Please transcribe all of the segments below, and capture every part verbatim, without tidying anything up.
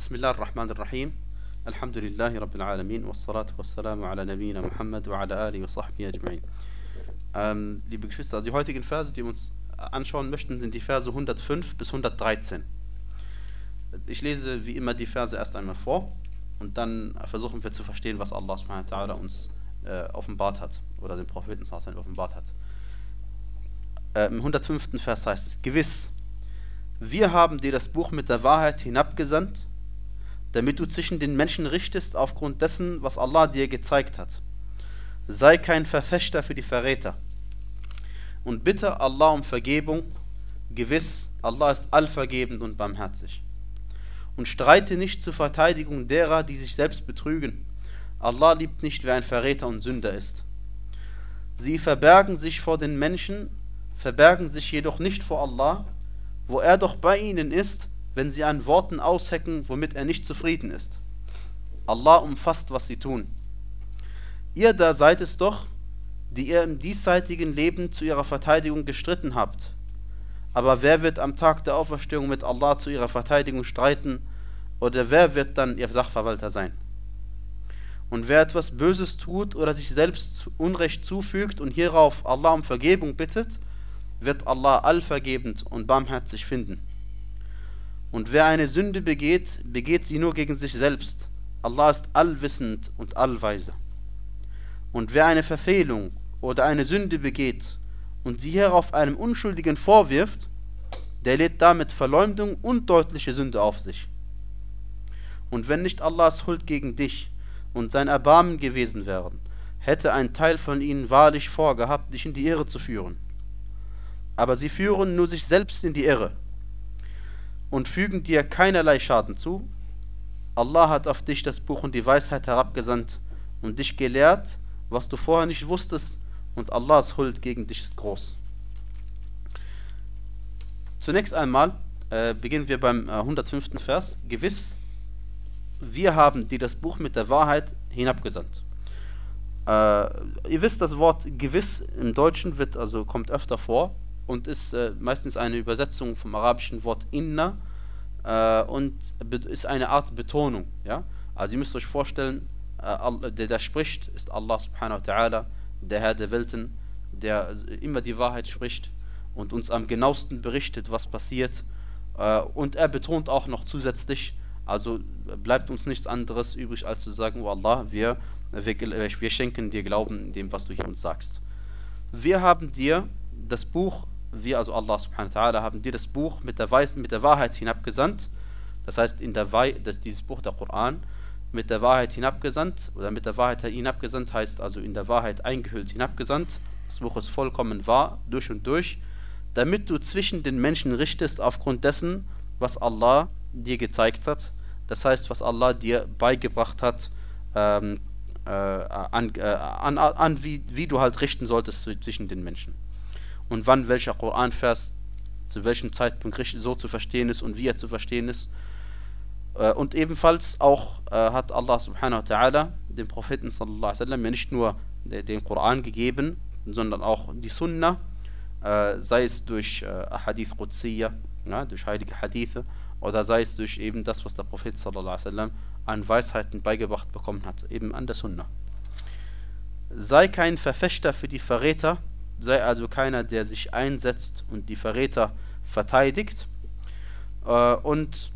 Bismillah ar-Rahman ar-Rahim. Alhamdulillahi Rabbil Alamin. Wassalatu wassalamu ala Nabiyyina Muhammad wa ala alihi wa sahbihi ajma'in. Ähm, liebe Geschwister, also die heutigen Verse, die wir uns anschauen möchten, sind die Verse hundertfünf bis hundertdreizehn. Ich lese wie immer die Verse erst einmal vor und dann versuchen wir zu verstehen, was Allah subhanahu wa ta'ala uns äh, offenbart hat oder den Propheten offenbart hat. Äh, Im hundertfünften Vers heißt es: Gewiss, wir haben dir das Buch mit der Wahrheit hinabgesandt, damit du zwischen den Menschen richtest aufgrund dessen, was Allah dir gezeigt hat. Sei kein Verfechter für die Verräter und bitte Allah um Vergebung. Gewiss, Allah ist allvergebend und barmherzig. Und streite nicht zur Verteidigung derer, die sich selbst betrügen. Allah liebt nicht, wer ein Verräter und Sünder ist. Sie verbergen sich vor den Menschen, verbergen sich jedoch nicht vor Allah, wo er doch bei ihnen ist, wenn sie an Worten aushecken, womit er nicht zufrieden ist. Allah umfasst, was sie tun. Ihr da seid es doch, die ihr im diesseitigen Leben zu ihrer Verteidigung gestritten habt. Aber wer wird am Tag der Auferstehung mit Allah zu ihrer Verteidigung streiten, oder wer wird dann ihr Sachverwalter sein? Und wer etwas Böses tut oder sich selbst Unrecht zufügt und hierauf Allah um Vergebung bittet, wird Allah allvergebend und barmherzig finden. Und wer eine Sünde begeht, begeht sie nur gegen sich selbst. Allah ist allwissend und allweise. Und wer eine Verfehlung oder eine Sünde begeht und sie hierauf einem Unschuldigen vorwirft, der lädt damit Verleumdung und deutliche Sünde auf sich. Und wenn nicht Allahs Huld gegen dich und sein Erbarmen gewesen wären, hätte ein Teil von ihnen wahrlich vorgehabt, dich in die Irre zu führen. Aber sie führen nur sich selbst in die Irre und fügen dir keinerlei Schaden zu. Allah hat auf dich das Buch und die Weisheit herabgesandt und dich gelehrt, was du vorher nicht wusstest, und Allahs Huld gegen dich ist groß. Zunächst einmal äh, beginnen wir beim äh, hundertfünften Vers. Gewiss, wir haben dir das Buch mit der Wahrheit hinabgesandt. Äh, ihr wisst, das Wort gewiss im Deutschen wird, also kommt öfter vor und ist äh, meistens eine Übersetzung vom arabischen Wort inna äh, und ist eine Art Betonung. Ja? Also ihr müsst euch vorstellen, äh, der, der spricht, ist Allah subhanahu wa ta'ala, der Herr der Welten, der immer die Wahrheit spricht und uns am genauesten berichtet, was passiert. Äh, und er betont auch noch zusätzlich, also bleibt uns nichts anderes übrig, als zu sagen: Oh Allah, wir, wir, wir schenken dir Glauben in dem, was du hier uns sagst. Wir haben dir das Buch, wir, also Allah subhanahu wa ta'ala, haben dir das Buch mit der, Weis, mit der Wahrheit hinabgesandt. Das heißt, in der Wei, das, dieses Buch, der Koran, mit der Wahrheit hinabgesandt, oder mit der Wahrheit hinabgesandt heißt also in der Wahrheit eingehüllt hinabgesandt. Das Buch ist vollkommen wahr, durch und durch, damit du zwischen den Menschen richtest aufgrund dessen, was Allah dir gezeigt hat. Das heißt, was Allah dir beigebracht hat, ähm, äh, an, äh, an, an wie, wie du halt richten solltest zwischen den Menschen. Und wann welcher Koranvers zu welchem Zeitpunkt so zu verstehen ist und wie er zu verstehen ist. Und ebenfalls auch äh, hat Allah subhanahu wa ta'ala dem Propheten sallallahu alaihi wasallam ja nicht nur den Koran gegeben, sondern auch die Sunna, äh, sei es durch äh, Hadith Qudsiyya, ja, durch heilige Hadithe, oder sei es durch eben das, was der Prophet sallallahu alaihi wasallam an Weisheiten beigebracht bekommen hat, eben an der Sunna. Sei kein Verfechter für die Verräter, sei also keiner, der sich einsetzt und die Verräter verteidigt. Äh, und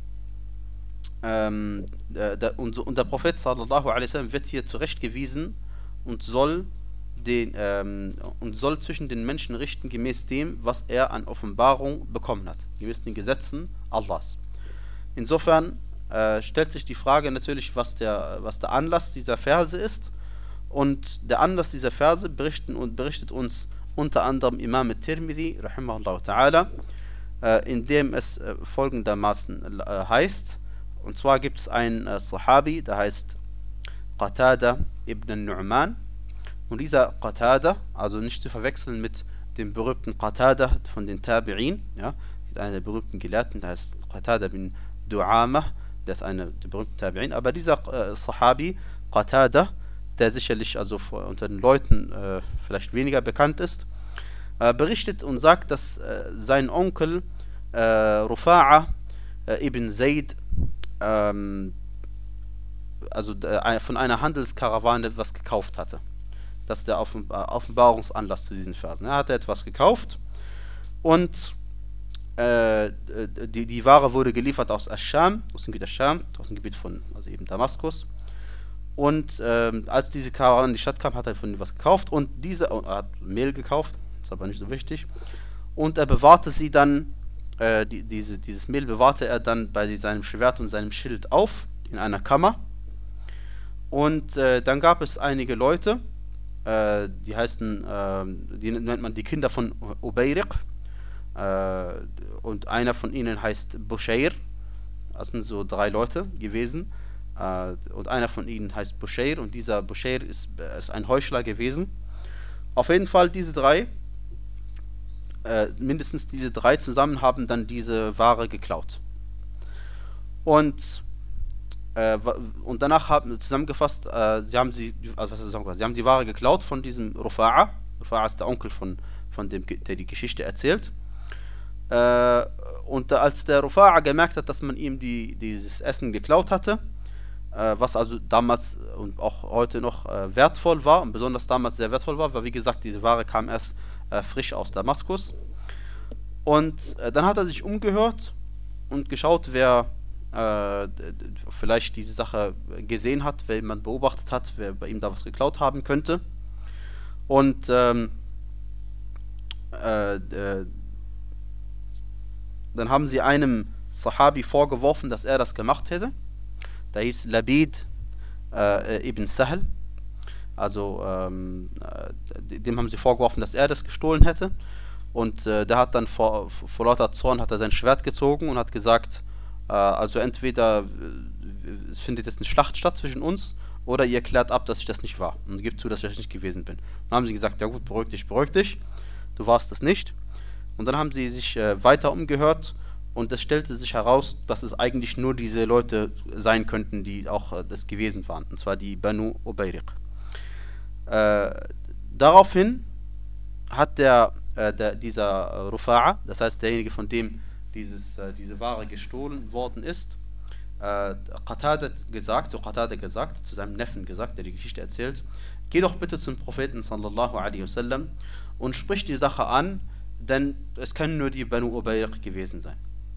Ähm, der, und, und der Prophet sallallahu alaihi wasallam wird hier zurechtgewiesen und soll, den, ähm, und soll zwischen den Menschen richten gemäß dem, was er an Offenbarung bekommen hat, gemäß den Gesetzen Allahs. Insofern äh, stellt sich die Frage natürlich, was der, was der Anlass dieser Verse ist, und der Anlass dieser Verse berichten und berichtet uns unter anderem Imam al-Tirmidhi rahimahullah ta'ala, äh, in dem es äh, folgendermaßen äh, heißt. Und zwar gibt es einen äh, Sahabi, der heißt Qatada ibn Nu'man. Und dieser Qatada, also nicht zu verwechseln mit dem berühmten Qatada von den Tabi'in, ja, einer der berühmten Gelehrten, der heißt Qatada bin Du'amah, der ist einer der berühmten Tabi'in. Aber dieser äh, Sahabi, Qatada, der sicherlich also vor, unter den Leuten äh, vielleicht weniger bekannt ist, äh, berichtet und sagt, dass äh, sein Onkel äh, Rufa'a äh, ibn Zayd ähm, also äh, von einer Handelskarawane was gekauft hatte. Das ist der Offen Offenbarungsanlass zu diesen Versen. Er hatte etwas gekauft und äh, die, die Ware wurde geliefert aus Ascham, aus dem Gebiet Ascham, aus dem Gebiet von, also eben Damaskus. Und ähm, als diese Karawane in die Stadt kam, hat er von ihnen was gekauft und diese, er hat Mehl gekauft, ist aber nicht so wichtig. Und er bewahrte sie dann, äh, die, diese, dieses Mehl bewahrte er dann bei seinem Schwert und seinem Schild auf, in einer Kammer. Und äh, dann gab es einige Leute, äh, die heißen, äh, die nennt man die Kinder von Ubayriq. Äh, und einer von ihnen heißt Bushair. Das sind so drei Leute gewesen. Uh, und einer von ihnen heißt Bushair und dieser Bushair ist, ist ein Heuchler gewesen. Auf jeden Fall diese drei, äh, mindestens diese drei zusammen haben dann diese Ware geklaut. Und, äh, und danach haben zusammengefasst, äh, sie haben sie, also was ist zusammengefasst? Sie haben die Ware geklaut von diesem Rufa'a. Rufa'a ist der Onkel von, von dem, der die Geschichte erzählt. Äh, und als der Rufa'a gemerkt hat, dass man ihm die, dieses Essen geklaut hatte, was also damals und auch heute noch äh, wertvoll war und besonders damals sehr wertvoll war, weil wie gesagt, diese Ware kam erst äh, frisch aus Damaskus. Und äh, dann hat er sich umgehört und geschaut, wer äh, vielleicht diese Sache gesehen hat, wer jemand beobachtet hat, wer bei ihm da was geklaut haben könnte. Und ähm, äh, äh, dann haben sie einem Sahabi vorgeworfen, dass er das gemacht hätte. Der hieß Labid äh, ibn Sahl. Also ähm, äh, dem haben sie vorgeworfen, dass er das gestohlen hätte. Und äh, der hat dann vor, vor lauter Zorn hat er sein Schwert gezogen und hat gesagt, äh, also entweder äh, es findet jetzt eine Schlacht statt zwischen uns oder ihr klärt ab, dass ich das nicht war und gebt zu, dass ich das nicht gewesen bin. Dann haben sie gesagt, ja gut, beruhig dich, beruhig dich, du warst das nicht. Und dann haben sie sich äh, weiter umgehört. Und es stellte sich heraus, dass es eigentlich nur diese Leute sein könnten, die auch äh, das gewesen waren. Und zwar die Banu Ubayriq. Äh, daraufhin hat der, äh, der dieser äh, Rufa'a, das heißt derjenige, von dem dieses, äh, diese Ware gestohlen worden ist, äh, Qatada gesagt, so Qatada gesagt, zu seinem Neffen gesagt, der die Geschichte erzählt, geh doch bitte zum Propheten sallallahu alaihi wasallam und sprich die Sache an, denn es können nur die Banu Ubayriq gewesen sein.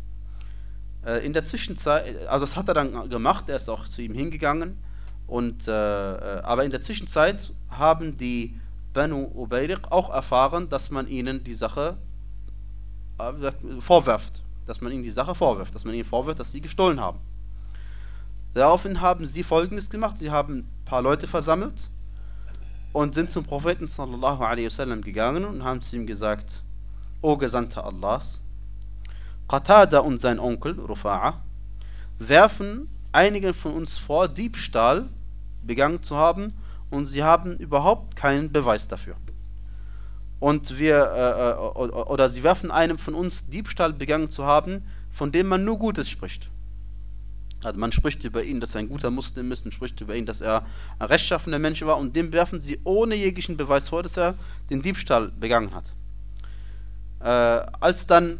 In der Zwischenzeit, also das hat er dann gemacht, er ist auch zu ihm hingegangen, und, äh, aber in der Zwischenzeit haben die Banu Ubayriq auch erfahren, dass man ihnen die Sache äh, vorwirft, dass man ihnen die Sache vorwirft, dass man ihnen vorwirft, dass sie gestohlen haben. Daraufhin haben sie Folgendes gemacht, sie haben ein paar Leute versammelt und sind zum Propheten sallallahu alaihi wasallam gegangen und haben zu ihm gesagt, O Gesandter Allahs, Qatada und sein Onkel, Rufa'a, werfen einigen von uns vor, Diebstahl begangen zu haben, und sie haben überhaupt keinen Beweis dafür. Und wir, äh, oder sie werfen einem von uns, Diebstahl begangen zu haben, von dem man nur Gutes spricht. Also man spricht über ihn, dass er ein guter Muslim ist, man spricht über ihn, dass er ein rechtschaffener Mensch war, und dem werfen sie ohne jeglichen Beweis vor, dass er den Diebstahl begangen hat. Äh, als dann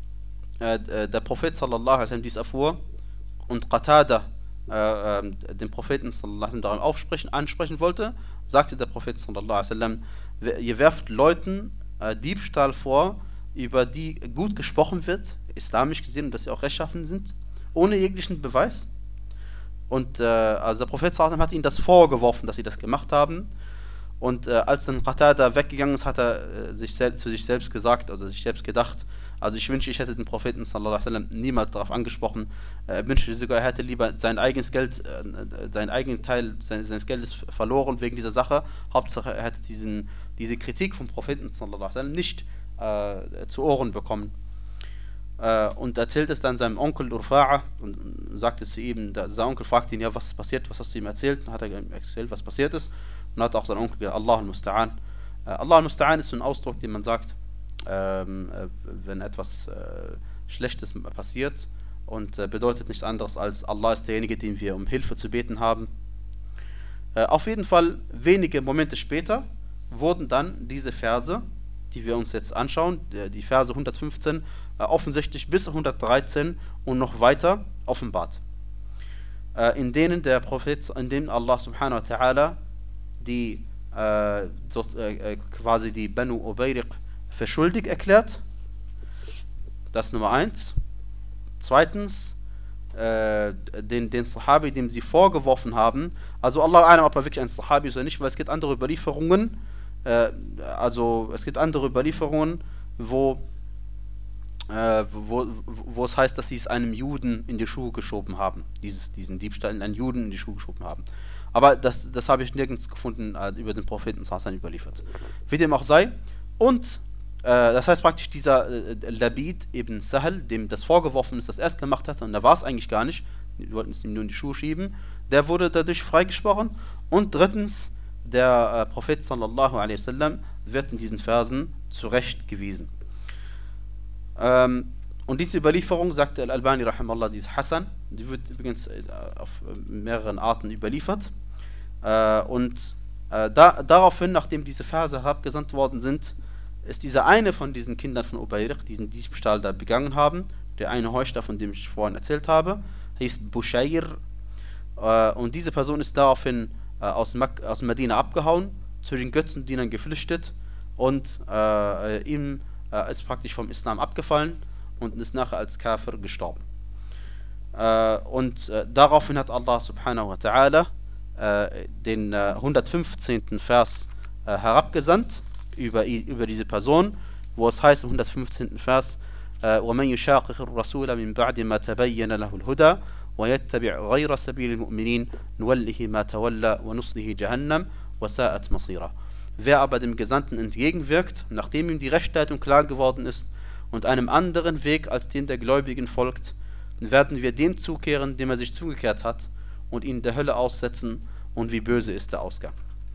der Prophet sallallahu alaihi wasallam dies erfuhr und Qatada äh, äh, den Propheten sallallahu alaihi wasallam daran aufsprechen, ansprechen wollte, sagte der Prophet sallallahu alaihi wasallam, ihr werft Leuten äh, Diebstahl vor, über die gut gesprochen wird, islamisch gesehen, dass sie auch rechtschaffen sind, ohne jeglichen Beweis. Und äh, also der Prophet sallallahu alaihi wasallam hat ihnen das vorgeworfen, dass sie das gemacht haben. Und äh, als dann Qatada weggegangen ist, hat er äh, sich selbst, zu sich selbst gesagt, also sich selbst gedacht, also ich wünsche, ich hätte den Propheten sallallahu alaihi wasallam niemals darauf angesprochen. Er wünschte sogar, er hätte lieber sein eigenes Geld, äh, seinen eigenen Teil seines, seines Geldes verloren wegen dieser Sache. Hauptsache, er hätte diesen, diese Kritik vom Propheten sallallahu alaihi wasallam nicht äh, zu Ohren bekommen. Äh, und erzählt es dann seinem Onkel Rufa'a und sagt es zu ihm. Der, sein Onkel fragt ihn, ja, was ist passiert, was hast du ihm erzählt? Dann hat er ihm erzählt, was passiert ist. Und hat auch sein Onkel gesagt, Allah al-Musta'an. Äh, Allah al-Musta'an ist so ein Ausdruck, den man sagt, Ähm, äh, wenn etwas äh, Schlechtes passiert, und äh, bedeutet nichts anderes als Allah ist derjenige, den wir um Hilfe zu beten haben. Äh, auf jeden Fall, wenige Momente später wurden dann diese Verse, die wir uns jetzt anschauen, die, die Verse hundertfünfzehn, äh, offensichtlich bis hundertdreizehn und noch weiter offenbart. äh, in denen der Prophet, in denen Allah subhanahu wa ta'ala die äh, so, äh, quasi die Banu Ubayriq für schuldig erklärt. Das ist Nummer eins. Zweitens, äh, den, den Sahabi, dem sie vorgeworfen haben, also Allah einem, ob er wirklich ein Sahabi ist oder nicht, weil es gibt andere Überlieferungen, äh, also es gibt andere Überlieferungen, wo, äh, wo, wo es heißt, dass sie es einem Juden in die Schuhe geschoben haben, dieses, diesen Diebstahl in einen Juden in die Schuhe geschoben haben. Aber das, das habe ich nirgends gefunden, äh, über den Propheten Sassan überliefert. Wie dem auch sei. Und äh, das heißt praktisch, dieser äh, Labid ibn Sahl, dem das vorgeworfen ist, das er es gemacht hat, und da war es eigentlich gar nicht, die wollten es ihm nur in die Schuhe schieben, der wurde dadurch freigesprochen. Und drittens, der äh, Prophet sallallahu alaihi wasallam wird in diesen Versen zurechtgewiesen. Ähm, Und diese Überlieferung, sagte Al-Albani rahimallah, sie ist Hassan, die wird übrigens auf mehreren Arten überliefert. Äh, und äh, da, daraufhin, nachdem diese Verse herabgesandt worden sind, ist dieser eine von diesen Kindern von Ubayriq, diesen Diebstahl da begangen haben, der eine Heuchler, von dem ich vorhin erzählt habe, hieß Bushayr. Äh, und diese Person ist daraufhin äh, aus, Mak- aus Medina abgehauen, zu den Götzendienern geflüchtet und äh, ihm äh, ist praktisch vom Islam abgefallen und ist nachher als Kafir gestorben. Äh, und äh, daraufhin hat Allah subhanahu wa ta'ala äh, den äh, hundertfünfzehnten Vers äh, herabgesandt über, über diese Person, wo es heißt im hundertfünfzehnten Vers وَمَنْ يُشَاقِقِ الرَّسُولَ مِنْ بَعْدِ مَا تَبَيَّنَ لَهُ الْهُدَى وَيَتَّبِعْ غَيْرَ سَبِيلِ الْمُؤْمِنِينَ نُوَلِّهِ مَا تَوَلَّى وَنُصْلِهِ جَهَنَّمَ وَسَاءَتْ مَصِيرًا. Wer aber dem Gesandten entgegenwirkt, nachdem ihm die Rechtsleitung klar geworden ist, und einem anderen Weg als dem der Gläubigen folgt, werden wir dem zukehren, dem er sich zugekehrt hat, und ihn der Hölle aussetzen, und wie böse ist der Ausgang.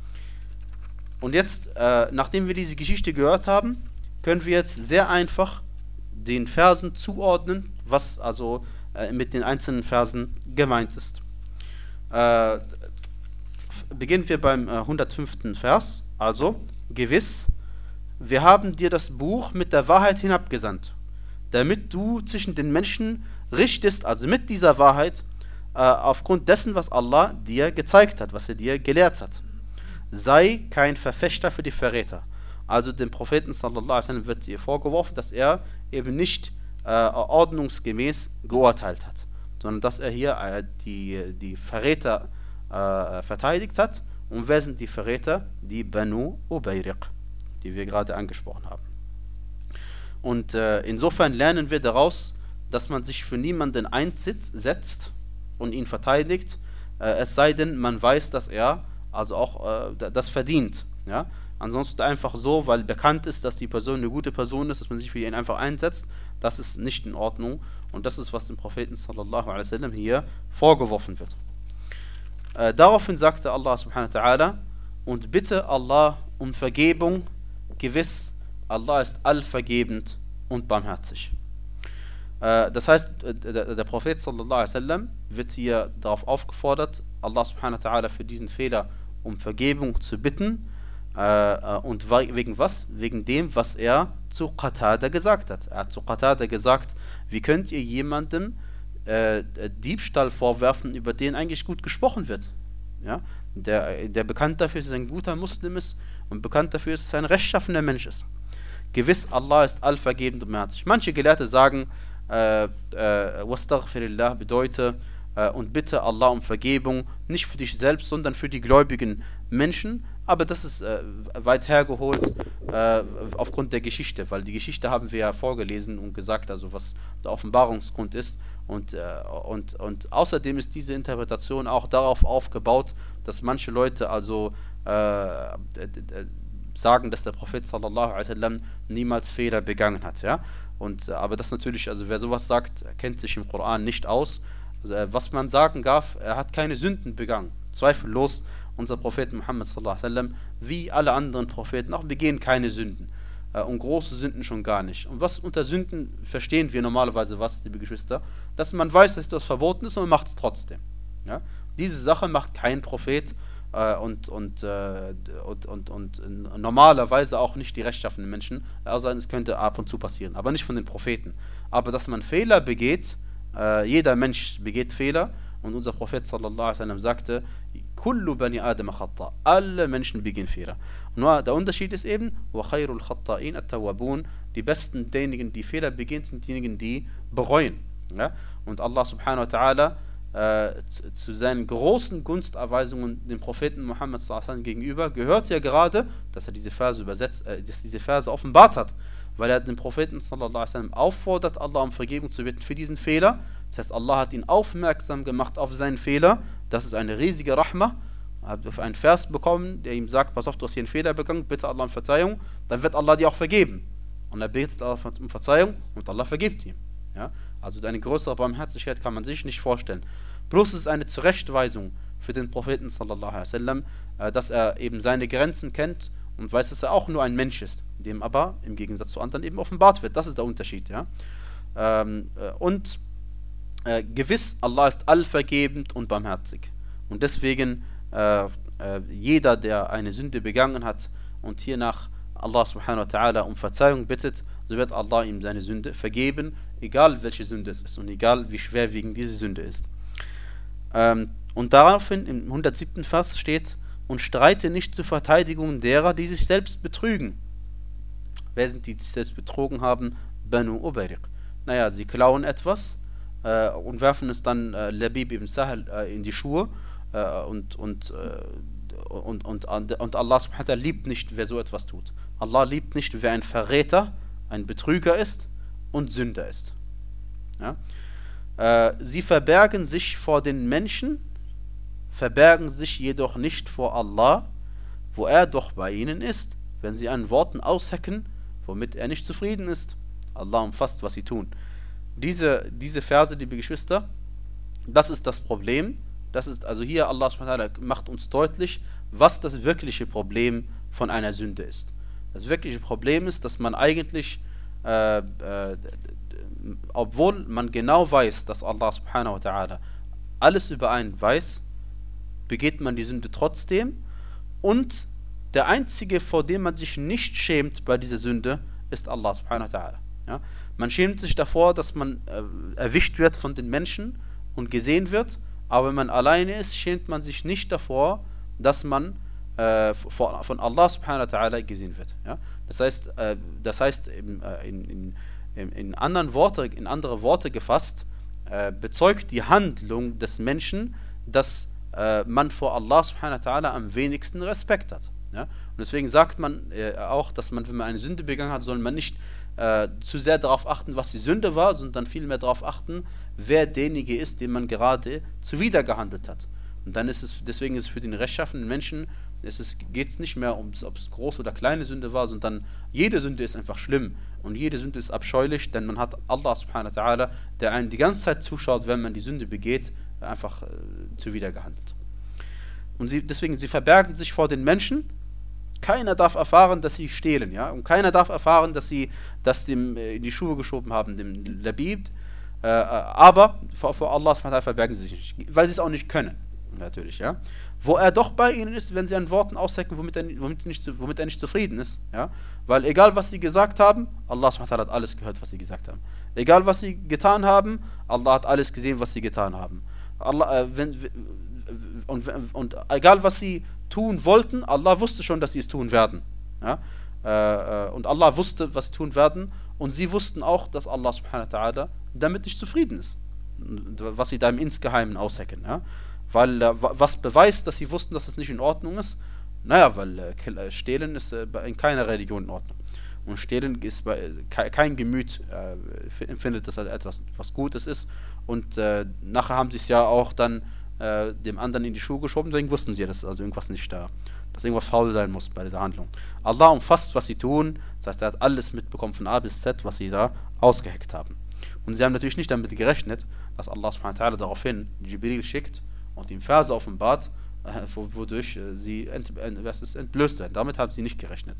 Und jetzt, äh, nachdem wir diese Geschichte gehört haben, können wir jetzt sehr einfach den Versen zuordnen, was also äh, mit den einzelnen Versen gemeint ist. Äh, beginnen wir beim äh, hundertfünften Vers, also, gewiss, wir haben dir das Buch mit der Wahrheit hinabgesandt, damit du zwischen den Menschen richtest, also mit dieser Wahrheit, äh, aufgrund dessen, was Allah dir gezeigt hat, was er dir gelehrt hat. Sei kein Verfechter für die Verräter. Also dem Propheten sallallahu alaihi wasallam wird ihr vorgeworfen, dass er eben nicht äh, ordnungsgemäß geurteilt hat, sondern dass er hier äh, die, die Verräter äh, verteidigt hat. Und wer sind die Verräter? Die Banu Ubayriq, die wir gerade angesprochen haben. Und äh, insofern lernen wir daraus, dass man sich für niemanden einsetzt und ihn verteidigt, äh, es sei denn, man weiß, dass er also auch äh, das verdient. Ja? Ansonsten einfach so, weil bekannt ist, dass die Person eine gute Person ist, dass man sich für ihn einfach einsetzt, das ist nicht in Ordnung. Und das ist, was dem Propheten sallallahu alaihi wasallam hier vorgeworfen wird. Äh, daraufhin sagte Allah subhanahu wa ta'ala, und bitte Allah um Vergebung, gewiss, Allah ist allvergebend und barmherzig. Äh, das heißt, der, der Prophet sallallahu alaihi wasallam wird hier darauf aufgefordert, Allah subhanahu wa ta'ala für diesen Fehler um Vergebung zu bitten. Äh, und wegen was? Wegen dem, was er zu Qatada gesagt hat. Er hat zu Qatada gesagt, wie könnt ihr jemandem äh, Diebstahl vorwerfen, über den eigentlich gut gesprochen wird? Ja? Der, der bekannt dafür ist, dass er ein guter Muslim ist und bekannt dafür ist, dass er ein rechtschaffener Mensch ist. Gewiss, Allah ist allvergebend und barmherzig. Manche Gelehrte sagen, äh, äh, Wastaghfirillah bedeutet, äh, und bitte Allah um Vergebung, nicht für dich selbst, sondern für die gläubigen Menschen. Aber das ist äh, weit hergeholt äh, aufgrund der Geschichte, weil die Geschichte haben wir ja vorgelesen und gesagt, also was der Offenbarungsgrund ist. Und, äh, und, und außerdem ist diese Interpretation auch darauf aufgebaut, dass manche Leute also äh, sagen, dass der Prophet sallallahu alaihi wasallam niemals Fehler begangen hat. Ja? Und, aber das natürlich, also wer sowas sagt, kennt sich im Koran nicht aus. Also, äh, was man sagen darf, er hat keine Sünden begangen. Zweifellos, unser Prophet Muhammad sallallahu alaihi wasallam, wie alle anderen Propheten, auch begehen keine Sünden. Äh, und große Sünden schon gar nicht. Und was unter Sünden verstehen wir normalerweise was, liebe Geschwister? Dass man weiß, dass das verboten ist und man macht es trotzdem. Ja? Diese Sache macht kein Prophet äh, und, und, äh, und, und, und, und normalerweise auch nicht die rechtschaffenen Menschen. Also es könnte ab und zu passieren, aber nicht von den Propheten. Aber dass man Fehler begeht, äh, jeder Mensch begeht Fehler, Und unser Prophet sallallahu alaihi wasallam sagte, Kullu bani Adam khata. Alle Menschen begehen Fehler. Nur der Unterschied ist eben, wa khairul khata'in at-tawwabun. Die besten derjenigen, die Fehler begehen, sind diejenigen, die bereuen. Ja? Und Allah subhanahu wa ta'ala äh, zu, zu seinen großen Gunsterweisungen dem Propheten Muhammad sallallahu alaihi wasallam gegenüber gehört ja gerade, dass er diese Verse übersetzt, äh, dass diese Verse offenbart hat, weil er den Propheten sallallahu alaihi wasallam auffordert, Allah um Vergebung zu bitten für diesen Fehler. Das heißt, Allah hat ihn aufmerksam gemacht auf seinen Fehler. Das ist eine riesige Rahma. Er hat einen Vers bekommen, der ihm sagt, pass auf, du hast hier einen Fehler begangen, bitte Allah um Verzeihung. Dann wird Allah dir auch vergeben. Und er betet Allah um Verzeihung und Allah vergibt ihm. Ja? Also eine größere Barmherzigkeit kann man sich nicht vorstellen. Bloß es ist eine Zurechtweisung für den Propheten sallallahu alaihi wasallam, dass er eben seine Grenzen kennt und weiß, dass er auch nur ein Mensch ist, dem aber im Gegensatz zu anderen eben offenbart wird. Das ist der Unterschied. Ja? Und Äh, gewiss, Allah ist allvergebend und barmherzig. Und deswegen, äh, äh, jeder, der eine Sünde begangen hat und hiernach Allah subhanahu wa ta'ala um Verzeihung bittet, so wird Allah ihm seine Sünde vergeben, egal welche Sünde es ist und egal wie schwerwiegend diese Sünde ist. Ähm, und daraufhin im hundertsiebten Vers steht, und streite nicht zur Verteidigung derer, die sich selbst betrügen. Wer sind die, die sich selbst betrogen haben? Banu Ubariq. Naja, sie klauen etwas, Äh, und werfen es dann äh, Labib ibn Sahel äh, in die Schuhe äh, und, und, äh, und, und, und Allah subhanahu wa ta'ala liebt nicht, wer so etwas tut. Allah liebt nicht, wer ein Verräter, ein Betrüger ist und Sünder ist. Ja? Äh, sie verbergen sich vor den Menschen, verbergen sich jedoch nicht vor Allah, wo er doch bei ihnen ist, wenn sie an Worten aushecken, womit er nicht zufrieden ist. Allah umfasst, was sie tun. Diese, diese Verse, liebe Geschwister, das ist das Problem. Das ist also hier, Allah subhanahu wa ta'ala macht uns deutlich, was das wirkliche Problem von einer Sünde ist. Das wirkliche Problem ist, dass man eigentlich, äh, äh, obwohl man genau weiß, dass Allah subhanahu wa ta'ala alles über einen weiß, begeht man die Sünde trotzdem. Und der Einzige, vor dem man sich nicht schämt bei dieser Sünde, ist Allah subhanahu wa ta'ala. Ja? Man schämt sich davor, dass man äh, erwischt wird von den Menschen und gesehen wird, aber wenn man alleine ist, schämt man sich nicht davor, dass man äh, vor, von Allah subhanahu wa ta'ala gesehen wird. Ja? Das heißt, äh, das heißt in, in, in, in, anderen Worte, in andere Worte gefasst, äh, bezeugt die Handlung des Menschen, dass äh, man vor Allah subhanahu wa ta'ala am wenigsten Respekt hat. Ja? Und deswegen sagt man äh, auch, dass man, wenn man eine Sünde begangen hat, soll man nicht Äh, zu sehr darauf achten, was die Sünde war, sondern vielmehr darauf achten, wer derjenige ist, dem man gerade zuwider gehandelt hat. Und dann ist es, deswegen ist es für den rechtschaffenen Menschen, geht es nicht mehr um, ob es große oder kleine Sünde war, sondern jede Sünde ist einfach schlimm und jede Sünde ist abscheulich, denn man hat Allah subhanahu wa ta'ala, der einen die ganze Zeit zuschaut, wenn man die Sünde begeht, einfach äh, zuwider gehandelt. Und sie, deswegen, sie verbergen sich vor den Menschen. Keiner darf erfahren, dass sie stehlen, ja, und keiner darf erfahren, dass sie das dem äh, in die Schuhe geschoben haben, dem Labib, äh, aber vor, vor Allah subhanahu wa ta'ala verbergen sie sich nicht, weil sie es auch nicht können, natürlich, ja. Wo er doch bei ihnen ist, wenn sie an Worten aushecken, womit er, womit, nicht, womit er nicht zufrieden ist, ja, weil egal was sie gesagt haben, Allah subhanahu wa ta'ala hat alles gehört, was sie gesagt haben. Egal was sie getan haben, Allah hat alles gesehen, was sie getan haben. Allah, äh, wenn, und, und egal was sie tun wollten, Allah wusste schon, dass sie es tun werden. Ja? Äh, und Allah wusste, was sie tun werden. Und sie wussten auch, dass Allah subhanahu wa ta'ala damit nicht zufrieden ist. Was sie da im Insgeheimen aushecken. Ja? Weil, äh, was beweist, dass sie wussten, dass es nicht in Ordnung ist? Naja, weil äh, Stehlen ist äh, in keiner Religion in Ordnung. Und Stehlen ist bei ke kein Gemüt äh, empfindet, dass das etwas was Gutes ist. Und äh, nachher haben sie es ja auch dann dem anderen in die Schuhe geschoben, deswegen wussten sie, dass also irgendwas nicht da, dass irgendwas faul sein muss bei dieser Handlung. Allah umfasst, was sie tun, das heißt, er hat alles mitbekommen von A bis Z, was sie da ausgeheckt haben. Und sie haben natürlich nicht damit gerechnet, dass Allah subhanahu wa ta'ala daraufhin Jibril schickt und ihm Verse offenbart, wodurch sie ent, ent, entblößt werden. Damit haben sie nicht gerechnet.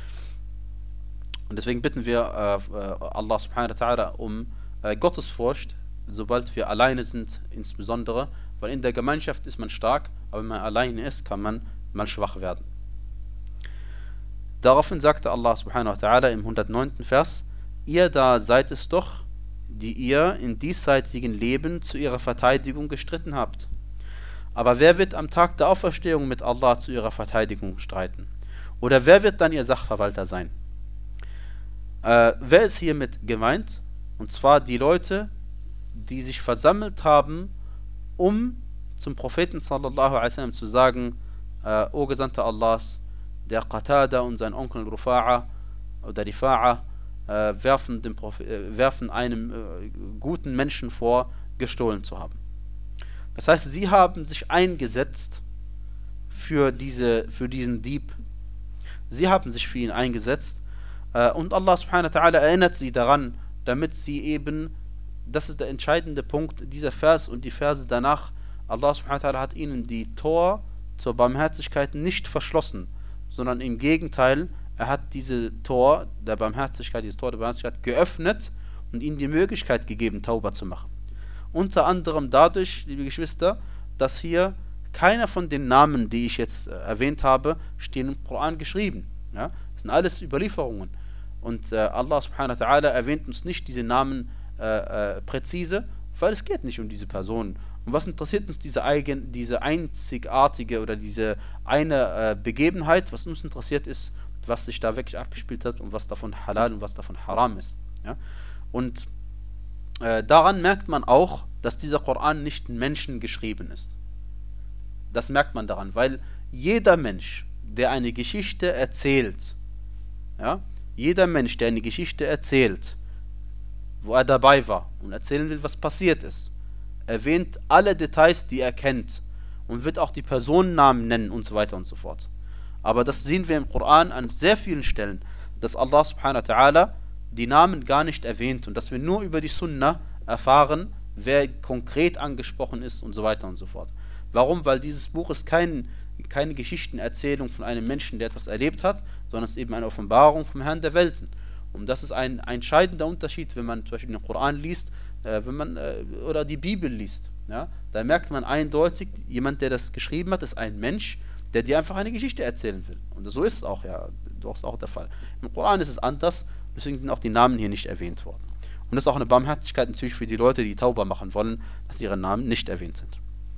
Und deswegen bitten wir äh, Allah subhanahu wa ta'ala um äh, Gottesfurcht, sobald wir alleine sind, insbesondere, weil in der Gemeinschaft ist man stark, aber wenn man alleine ist, kann man mal schwach werden. Daraufhin sagte Allah subhanahu wa ta'ala im hundertneunten Vers, ihr da seid es doch, die ihr im diesseitigen Leben zu ihrer Verteidigung gestritten habt. Aber wer wird am Tag der Auferstehung mit Allah zu ihrer Verteidigung streiten? Oder wer wird dann ihr Sachverwalter sein? Äh, wer ist hiermit gemeint? Und zwar die Leute, die sich versammelt haben, um zum Propheten sallallahu alaihi wasallam zu sagen, äh, O Gesandter Allahs, der Qatada und sein Onkel Rufa'a oder Rifa'a äh, werfen, dem Proph- äh, werfen einem äh, guten Menschen vor, gestohlen zu haben. Das heißt, sie haben sich eingesetzt für, diese, für diesen Dieb. Sie haben sich für ihn eingesetzt. Äh, und Allah subhanahu wa ta'ala erinnert sie daran, damit sie eben, das ist der entscheidende Punkt, dieser Vers und die Verse danach, Allah subhanahu wa ta'ala hat ihnen die Tor zur Barmherzigkeit nicht verschlossen, sondern im Gegenteil, er hat diese Tor der Barmherzigkeit, dieses Tor der Barmherzigkeit geöffnet und ihnen die Möglichkeit gegeben, Tauba zu machen. Unter anderem dadurch, liebe Geschwister, dass hier keiner von den Namen, die ich jetzt äh, erwähnt habe, stehen im Koran geschrieben. Ja? Das sind alles Überlieferungen. Und äh, Allah subhanahu wa ta'ala erwähnt uns nicht diese Namen äh, äh, präzise, weil es geht nicht um diese Personen. Und was interessiert uns diese, eigen, diese einzigartige oder diese eine äh, Begebenheit? Was uns interessiert ist, was sich da wirklich abgespielt hat und was davon halal und was davon haram ist. Ja? Und äh, daran merkt man auch, dass dieser Koran nicht Menschen geschrieben ist. Das merkt man daran, weil jeder Mensch, der eine Geschichte erzählt, ja, jeder Mensch, der eine Geschichte erzählt, wo er dabei war und erzählen will, was passiert ist, erwähnt alle Details, die er kennt und wird auch die Personennamen nennen und so weiter und so fort. Aber das sehen wir im Koran an sehr vielen Stellen, dass Allah subhanahu wa ta'ala die Namen gar nicht erwähnt und dass wir nur über die Sunna erfahren, wer konkret angesprochen ist und so weiter und so fort. Warum? Weil dieses Buch ist kein, keine Geschichtenerzählung von einem Menschen, der etwas erlebt hat, sondern es ist eben eine Offenbarung vom Herrn der Welten. Und das ist ein, ein entscheidender Unterschied, wenn man zum Beispiel den Koran liest, äh, wenn man äh, oder die Bibel liest. Ja? Da merkt man eindeutig, jemand, der das geschrieben hat, ist ein Mensch, der dir einfach eine Geschichte erzählen will. Und so ist es auch, ja, doch ist auch der Fall. Im Koran ist es anders, deswegen sind auch die Namen hier nicht erwähnt worden. Und das ist auch eine Barmherzigkeit natürlich für die Leute, die Tauba machen wollen, dass ihre Namen nicht erwähnt sind.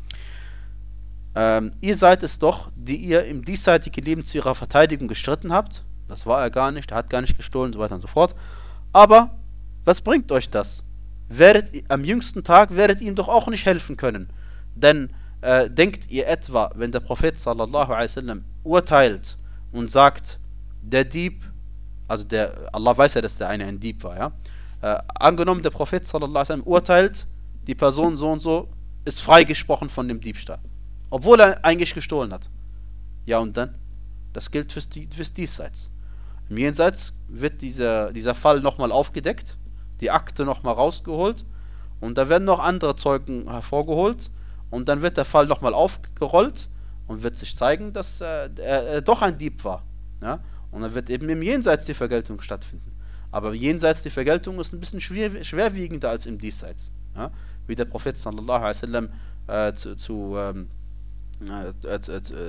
Ähm, ihr seid es doch, die ihr im diesseitigen Leben zu ihrer Verteidigung gestritten habt. Das war er gar nicht, er hat gar nicht gestohlen und so weiter und so fort. Aber was bringt euch das? Werdet, am jüngsten Tag werdet ihr ihm doch auch nicht helfen können. Denn äh, denkt ihr etwa, wenn der Prophet sallallahu alaihi wasallam urteilt und sagt, der Dieb, also der, Allah weiß ja, dass der eine ein Dieb war, ja. Äh, angenommen, der Prophet sallallahu alaihi wasallam urteilt, die Person so und so ist freigesprochen von dem Diebstahl. Obwohl er eigentlich gestohlen hat. Ja, und dann? Das gilt fürs, fürs Diesseits. Im Jenseits wird dieser, dieser Fall nochmal aufgedeckt, die Akte nochmal rausgeholt und da werden noch andere Zeugen hervorgeholt und dann wird der Fall nochmal aufgerollt und wird sich zeigen, dass äh, er, er doch ein Dieb war. Ja? Und dann wird eben im Jenseits die Vergeltung stattfinden. Aber jenseits die Vergeltung ist ein bisschen schwer, schwerwiegender als im Diesseits. Ja? Wie der Prophet sallallahu alaihi wasallam äh, zu, zu ähm, Äh, äh,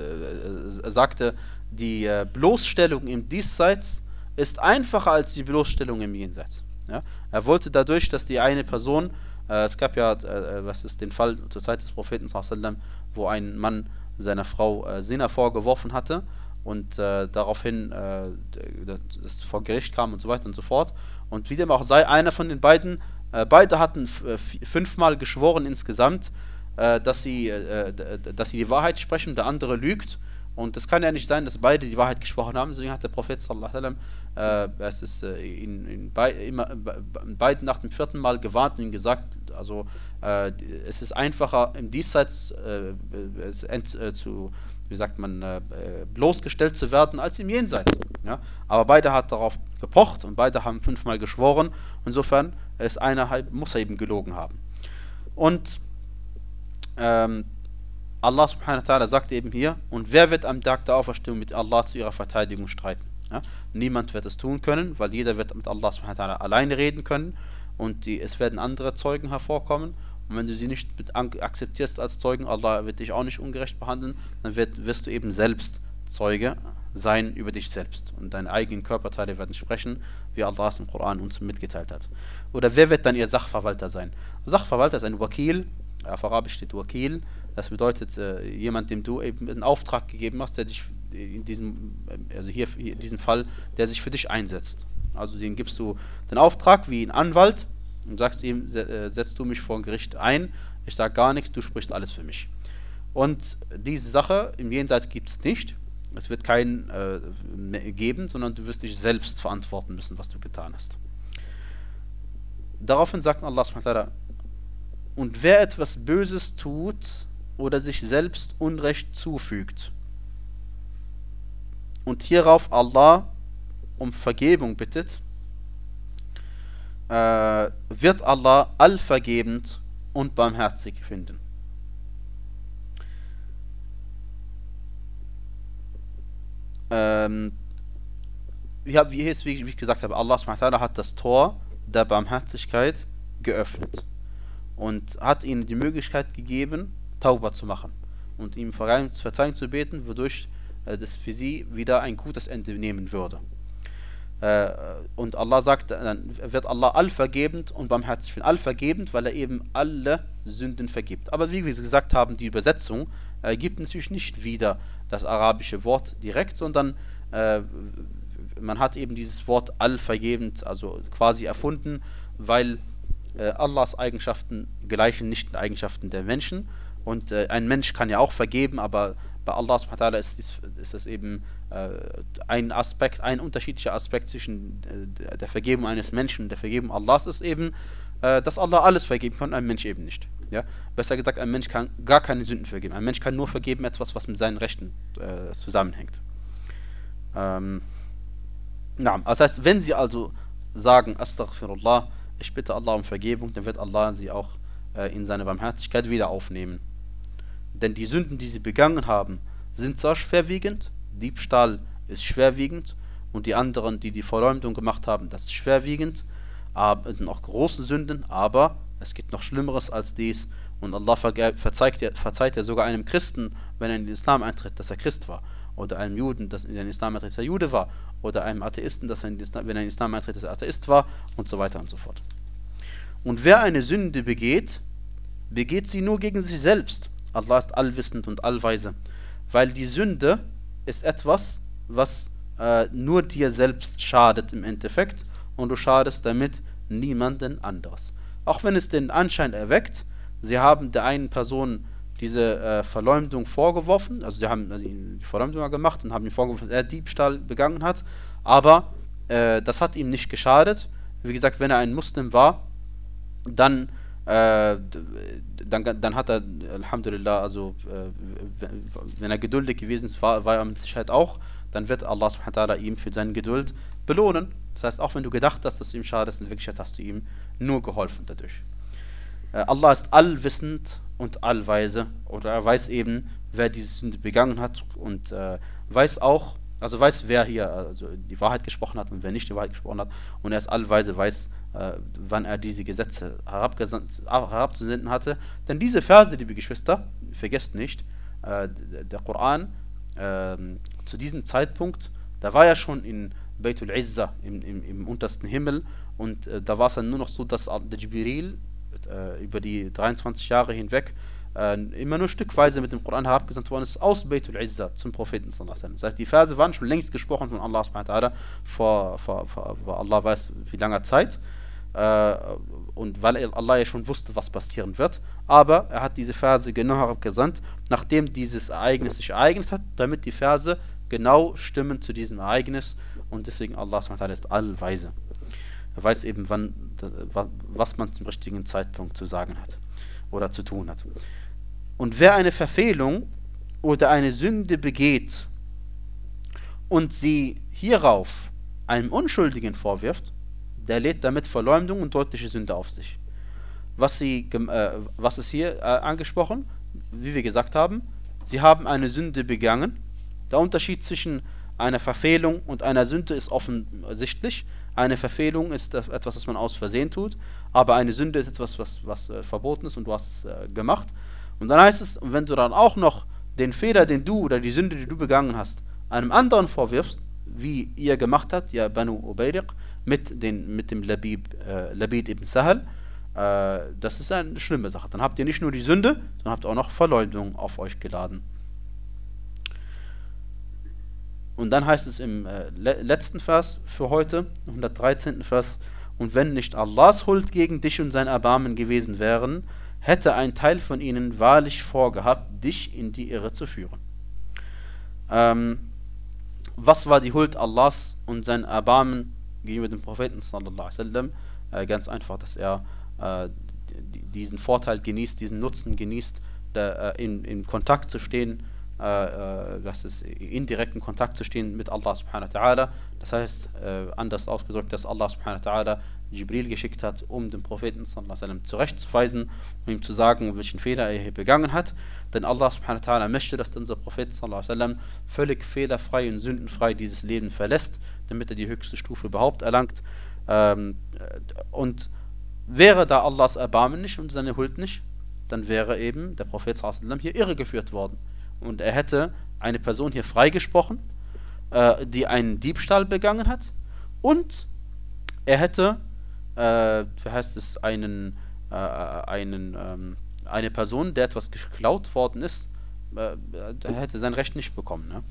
äh, sagte, die äh, Bloßstellung im Diesseits ist einfacher als die Bloßstellung im Jenseits. Ja? Er wollte dadurch, dass die eine Person, äh, es gab ja, äh, was ist den Fall zur Zeit des Propheten sallam, wo ein Mann seiner Frau äh, Zina vorgeworfen hatte und äh, daraufhin äh, das vor Gericht kam und so weiter und so fort. Und wie dem auch sei, einer von den beiden, äh, beide hatten fünfmal geschworen insgesamt, dass sie, dass sie die Wahrheit sprechen, der andere lügt. Und es kann ja nicht sein, dass beide die Wahrheit gesprochen haben. Deswegen hat der Prophet sallallahu alaihi wasallam äh, es ist, äh, in, in, bei, immer, in beiden nach dem vierten Mal gewarnt und ihm gesagt, also äh, es ist einfacher im Diesseits äh, äh, zu, wie sagt man, äh, bloßgestellt zu werden, als im Jenseits. Ja? Aber beide hat darauf gepocht und beide haben fünfmal geschworen. Insofern ist einer halt, muss er eben gelogen haben. Und Ähm, Allah subhanahu wa ta'ala sagt eben hier, und wer wird am Tag der Auferstehung mit Allah zu ihrer Verteidigung streiten? Ja? Niemand wird es tun können, weil jeder wird mit Allah subhanahu wa ta'ala alleine reden können und die, es werden andere Zeugen hervorkommen und wenn du sie nicht mit akzeptierst als Zeugen, Allah wird dich auch nicht ungerecht behandeln, dann wird, wirst du eben selbst Zeuge sein über dich selbst. Und deine eigenen Körperteile werden sprechen, wie Allah es im Koran uns mitgeteilt hat. Oder wer wird dann ihr Sachverwalter sein? Sachverwalter ist ein Wakil, auf Arabisch steht Wakil, das bedeutet äh, jemand, dem du eben einen Auftrag gegeben hast, der dich in diesem, also hier in diesem Fall, der sich für dich einsetzt. Also den gibst du den Auftrag wie ein Anwalt und sagst ihm, setzt du mich vor ein Gericht ein, ich sage gar nichts, du sprichst alles für mich. Und diese Sache im Jenseits gibt es nicht. Es wird keinen äh, geben, sondern du wirst dich selbst verantworten müssen, was du getan hast. Daraufhin sagt Allah subhanahu wa ta'ala, und wer etwas Böses tut oder sich selbst Unrecht zufügt und hierauf Allah um Vergebung bittet, äh, wird Allah allvergebend und barmherzig finden. Ähm, ja, wie, es, wie ich gesagt habe, Allah subhanahu wa ta'ala hat das Tor der Barmherzigkeit geöffnet und hat ihnen die Möglichkeit gegeben, Tauba zu machen und ihm Verzeihung zu beten, wodurch äh, das für sie wieder ein gutes Ende nehmen würde. Äh, und Allah sagt, dann wird Allah allvergebend und barmherzig finden. Allvergebend, weil er eben alle Sünden vergibt. Aber wie wir gesagt haben, die Übersetzung äh, gibt natürlich nicht wieder das arabische Wort direkt, sondern äh, man hat eben dieses Wort allvergebend, also quasi erfunden, weil äh, Allahs Eigenschaften gleichen nicht den Eigenschaften der Menschen. Und äh, ein Mensch kann ja auch vergeben, aber bei Allah subhanahu wa ta'ala ist, ist, ist das eben äh, ein Aspekt, ein unterschiedlicher Aspekt zwischen äh, der Vergebung eines Menschen und der Vergebung Allahs ist eben, äh, dass Allah alles vergeben kann, ein Mensch eben nicht. Ja? Besser gesagt, ein Mensch kann gar keine Sünden vergeben. Ein Mensch kann nur vergeben etwas, was mit seinen Rechten äh, zusammenhängt. Ähm, na, das heißt, wenn sie also sagen, Astaghfirullah, ich bitte Allah um Vergebung, dann wird Allah sie auch äh, in seine Barmherzigkeit wieder aufnehmen. Denn die Sünden, die sie begangen haben, sind zwar schwerwiegend, Diebstahl ist schwerwiegend und die anderen, die die Verleumdung gemacht haben, das ist schwerwiegend, aber sind auch große Sünden, aber es gibt noch Schlimmeres als dies und Allah verzeiht ja, verzeiht ja sogar einem Christen, wenn er in den Islam eintritt, dass er Christ war, oder einem Juden, dass er in den Islam eintritt, dass er Jude war, oder einem Atheisten, dass er in den Islam, wenn er in den Islam eintritt, dass er Atheist war und so weiter und so fort. Und wer eine Sünde begeht, begeht sie nur gegen sich selbst. Allah ist allwissend und allweise, weil die Sünde ist etwas, was äh, nur dir selbst schadet im Endeffekt und du schadest damit niemanden anderes. Auch wenn es den Anschein erweckt, sie haben der einen Person diese äh, Verleumdung vorgeworfen, also sie haben also die Verleumdung gemacht und haben ihm vorgeworfen, dass er Diebstahl begangen hat, aber äh, das hat ihm nicht geschadet. Wie gesagt, wenn er ein Muslim war, dann Äh, dann, dann hat er, Alhamdulillah, also äh, wenn er geduldig gewesen ist, war, war er mit Sicherheit auch, dann wird Allah subhanahu wa ta'ala ihm für seine Geduld belohnen. Das heißt, auch wenn du gedacht hast, dass du ihm schadest, in Wirklichkeit hast du ihm nur geholfen dadurch. Äh, Allah ist allwissend und allweise, oder er weiß eben, wer diese Sünde begangen hat und äh, weiß auch, also weiß, wer hier also die Wahrheit gesprochen hat und wer nicht die Wahrheit gesprochen hat, und er ist allweise, weiß, äh, wann er diese Gesetze herabzusenden hatte. Denn diese Verse, liebe Geschwister, vergesst nicht, äh, der Koran äh, zu diesem Zeitpunkt, da war ja schon in Beitul Izza, im, im, im untersten Himmel, und äh, da war es dann nur noch so, dass der Jibril äh, über die dreiundzwanzig Jahre hinweg äh, immer nur stückweise mit dem Koran herabgesandt worden ist, aus Beitul Izza zum Propheten sallallahu alaihi wasallam. Das heißt, die Verse waren schon längst gesprochen von Allah subhanahu wa ta'ala vor, vor, vor, vor Allah weiß wie langer Zeit, äh, und weil Allah ja schon wusste, was passieren wird, aber er hat diese Verse genau herabgesandt, nachdem dieses Ereignis sich ereignet hat, damit die Verse genau stimmen zu diesem Ereignis, und deswegen Allah subhanahu wa ta'ala ist allweise. Er weiß eben, wann, was man zum richtigen Zeitpunkt zu sagen hat oder zu tun hat. Und wer eine Verfehlung oder eine Sünde begeht und sie hierauf einem Unschuldigen vorwirft, der lädt damit Verleumdung und deutliche Sünde auf sich. Was, sie, äh, was ist hier äh, angesprochen? Wie wir gesagt haben, sie haben eine Sünde begangen. Der Unterschied zwischen einer Verfehlung und einer Sünde ist offensichtlich. Eine Verfehlung ist etwas, was man aus Versehen tut, aber eine Sünde ist etwas, was, was äh, verboten ist und du hast es äh, gemacht. Und dann heißt es, wenn du dann auch noch den Fehler, den du oder die Sünde, die du begangen hast, einem anderen vorwirfst, wie ihr gemacht habt, ja Banu Ubayriq, mit, den, mit dem Labib, äh, Labid ibn Sahal, äh, das ist eine schlimme Sache. Dann habt ihr nicht nur die Sünde, sondern habt auch noch Verleumdung auf euch geladen. Und dann heißt es im äh, le letzten Vers für heute, hundertdreizehnten Vers, und wenn nicht Allahs Huld gegen dich und sein Erbarmen gewesen wären, hätte ein Teil von ihnen wahrlich vorgehabt, dich in die Irre zu führen. Ähm, was war die Huld Allahs und sein Erbarmen gegenüber dem Propheten sallallahu alaihi wasallam? Äh, ganz einfach, dass er äh, diesen Vorteil genießt, diesen Nutzen genießt, der, äh, in, in Kontakt zu stehen, äh, dass es in direkten Kontakt zu stehen mit Allah subhanahu wa ta'ala. Das heißt, äh, anders ausgedrückt, dass Allah subhanahu wa ta'ala Jibril geschickt hat, um den Propheten sallallahu alaihi wasallam zurechtzuweisen, um ihm zu sagen, welchen Fehler er hier begangen hat. Denn Allah subhanahu wa ta'ala möchte, dass unser Prophet sallallahu alaihi wasallam völlig fehlerfrei und sündenfrei dieses Leben verlässt, damit er die höchste Stufe überhaupt erlangt. Ähm, und wäre da Allahs Erbarmen nicht und seine Huld nicht, dann wäre eben der Prophet sallallahu alaihi wasallam hier irregeführt worden. Und er hätte eine Person hier freigesprochen, äh, die einen Diebstahl begangen hat, und er hätte, äh, wie heißt es, einen, äh, einen, ähm, eine Person, der etwas geklaut worden ist, äh, der hätte sein Recht nicht bekommen. Ne?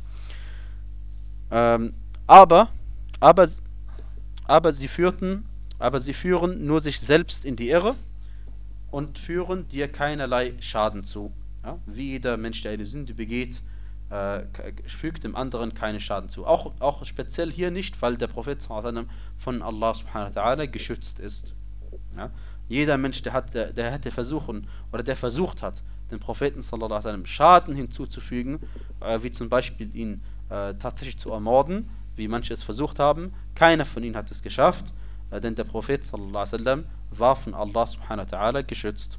Ähm, aber, aber, aber sie führten, aber sie führen nur sich selbst in die Irre und führen dir keinerlei Schaden zu. Ja, wie jeder Mensch, der eine Sünde begeht, äh, fügt dem anderen keinen Schaden zu. Auch, auch speziell hier nicht, weil der Prophet sallallahu alaihi wasallam von Allah subhanahu wa ta'ala geschützt ist. Ja, jeder Mensch, der, hat, der, der hätte versuchen, oder der versucht hat, den Propheten sallallahu alaihi wasallam Schaden hinzuzufügen, äh, wie zum Beispiel ihn äh, tatsächlich zu ermorden, wie manche es versucht haben, keiner von ihnen hat es geschafft, äh, denn der Prophet sallallahu alaihi wasallam war von Allah subhanahu wa ta'ala geschützt.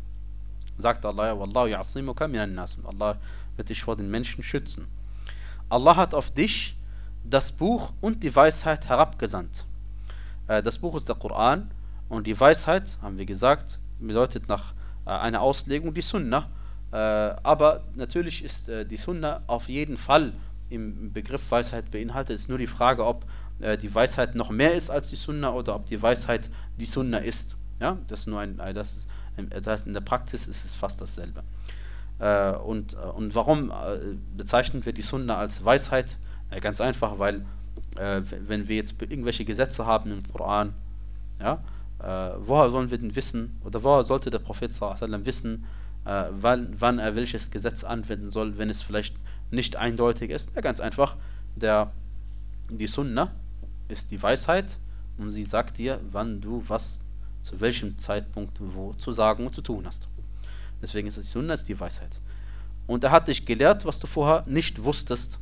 Sagt Allah, Wallahu ya'asimuka minan nas. Allah wird dich vor den Menschen schützen. Allah hat auf dich das Buch und die Weisheit herabgesandt. Äh, das Buch ist der Koran und die Weisheit, haben wir gesagt, bedeutet nach äh, einer Auslegung die Sunna. Äh, aber natürlich ist äh, die Sunna auf jeden Fall im Begriff Weisheit beinhaltet. Es ist nur die Frage, ob äh, die Weisheit noch mehr ist als die Sunna oder ob die Weisheit die Sunna ist. Ja, das ist nur ein, das ist Das heißt, in der Praxis ist es fast dasselbe. Äh, und, und warum äh, bezeichnen wir die Sunna als Weisheit? Ja, ganz einfach, weil äh, wenn wir jetzt irgendwelche Gesetze haben im Koran, ja, äh, woher sollen wir denn wissen, oder woher sollte der Prophet sallallahu alaihi wasallam wissen, äh, wann, wann er welches Gesetz anwenden soll, wenn es vielleicht nicht eindeutig ist? Ja, ganz einfach, der, die Sunna ist die Weisheit und sie sagt dir, wann du was zu welchem Zeitpunkt wo zu sagen und zu tun hast. Deswegen ist es die Sunna, ist die Weisheit. Und er hat dich gelehrt, was du vorher nicht wusstest.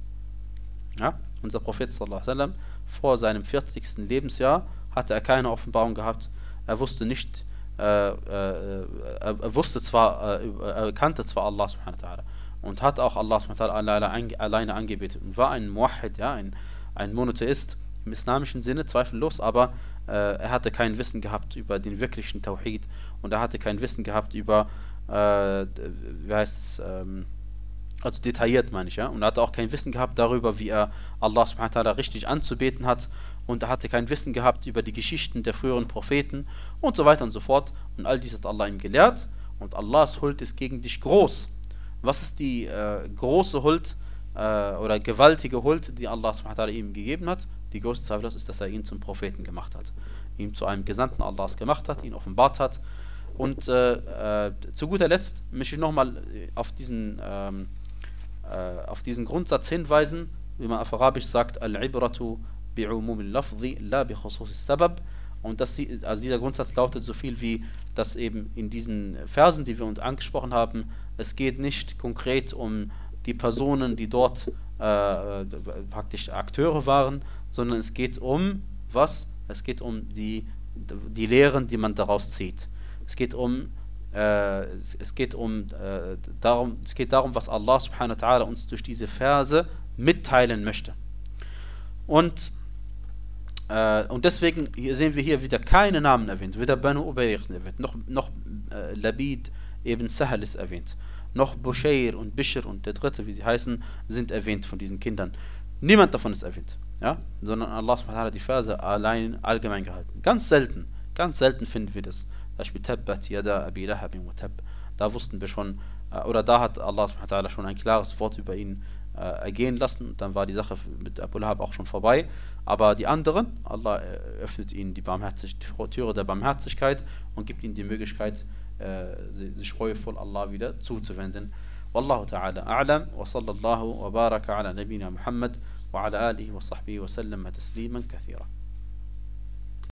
Ja? Unser Prophet sallallahu alaihi wasallam, vor seinem vierzigsten Lebensjahr hatte er keine Offenbarung gehabt. Er wusste nicht, äh, äh, er wusste zwar, äh, er kannte zwar Allah subhanahu wa ta'ala und hat auch Allah subhanahu wa ta'ala alleine angebetet und war ein Muwahhid, ja, ein, ein Monotheist im islamischen Sinne, zweifellos, aber äh, er hatte kein Wissen gehabt über den wirklichen Tawhid und er hatte kein Wissen gehabt über, äh, wie heißt es, ähm, also detailliert meine ich, ja, und er hatte auch kein Wissen gehabt darüber, wie er Allah subhanahu wa ta'ala richtig anzubeten hat, und er hatte kein Wissen gehabt über die Geschichten der früheren Propheten und so weiter und so fort, und all dies hat Allah ihm gelehrt, und Allahs Huld ist gegen dich groß. Was ist die äh, große Huld äh, oder gewaltige Huld, die Allah subhanahu wa ta'ala ihm gegeben hat? Die größte Zweifel ist, dass er ihn zum Propheten gemacht hat, ihn zu einem Gesandten Allahs gemacht hat, ihn offenbart hat. Und äh, äh, zu guter Letzt möchte ich nochmal auf diesen ähm, äh, auf diesen Grundsatz hinweisen, wie man auf Arabisch sagt, al-ibratu bi'umum al-lafzi la bi khusus al-sabab. Und das, also dieser Grundsatz lautet so viel wie, dass eben in diesen Versen, die wir uns angesprochen haben, es geht nicht konkret um die Personen, die dort äh, praktisch Akteure waren, sondern es geht um was? Es geht um die, die Lehren, die man daraus zieht. Es geht um äh, es, es geht um äh, darum, es geht darum, was Allah subhanahu wa ta'ala uns durch diese Verse mitteilen möchte. Und äh, und deswegen hier sehen wir hier wieder keine Namen erwähnt, weder Banu Ubayriq erwähnt, noch, noch äh, Labid ibn Sahal ist erwähnt, noch Bushair und Bishr und der dritte, wie sie heißen, sind erwähnt von diesen Kindern. Niemand davon ist erwähnt, ja, sondern Allah subhanahu wa ta'ala hat die Verse allein allgemein gehalten. Ganz selten, ganz selten finden wir das. Beispiel Tabbat yada abi lahabin wa tab. Da wussten wir schon, oder da hat Allah subhanahu wa ta'ala schon ein klares Wort über ihn äh, ergehen lassen. Dann war die Sache mit Abu Lahab auch schon vorbei. Aber die anderen, Allah öffnet ihnen die, Barmherzig die Türe der Barmherzigkeit und gibt ihnen die Möglichkeit, äh, sich reuevoll Allah wieder zuzuwenden. Wallahu ta'ala a'lam wa sallallahu wa baraka ala nabina Muhammad wa ala alihi wa sahbihi wa sallam tasliman kathira.